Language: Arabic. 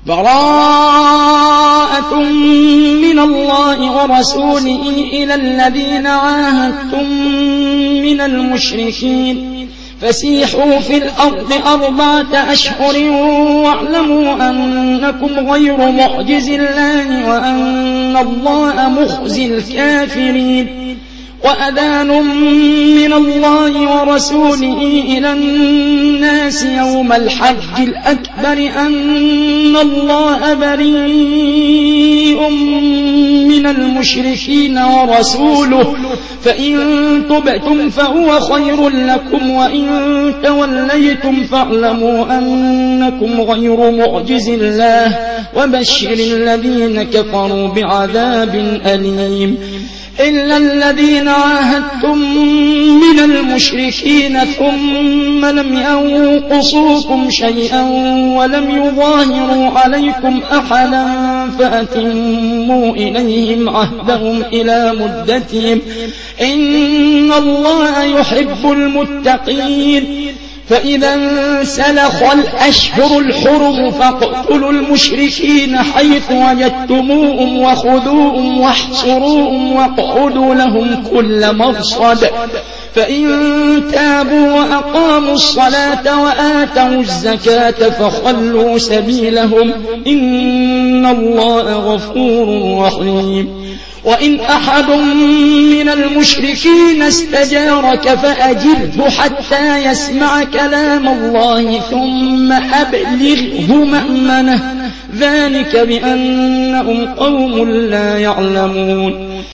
براءة من الله ورسوله إلى الذين عاهدتم من المشركين فسيحوا في الأرض 4 أشهر واعلموا أنكم غير معجز الله وأن الله مخزي الكافرين وأذان من الله ورسوله إلى الناس يوم الحج الأكبر أن الله بريء من المشركين ورسوله فإن تبتم فهو خير لكم وإن توليتم فاعلموا أنكم غير معجز الله وبشر الذين كفروا بعذاب أليم إلا الذين عاهدتم من المشركين ثم لم ينقصوكم شيئا ولم يظاهروا عليكم أحدا فأتموا إليهم عهدهم إلى مدتهم إن الله يحب المتقين فإذا انسلخ الأشهر الحرم فاقتلوا المشركين حيث وجدتموهم وخذوهم واحصروهم واقعدوا لهم كل مرصد فإن تابوا وأقاموا الصلاة وآتوا الزكاة فخلوا سبيلهم إن الله غفور رحيم وإن أحد من المشركين استجارك فأجره حتى يسمع كلام الله ثم أبلغه مأمنه ذلك بأنهم قوم لا يعلمون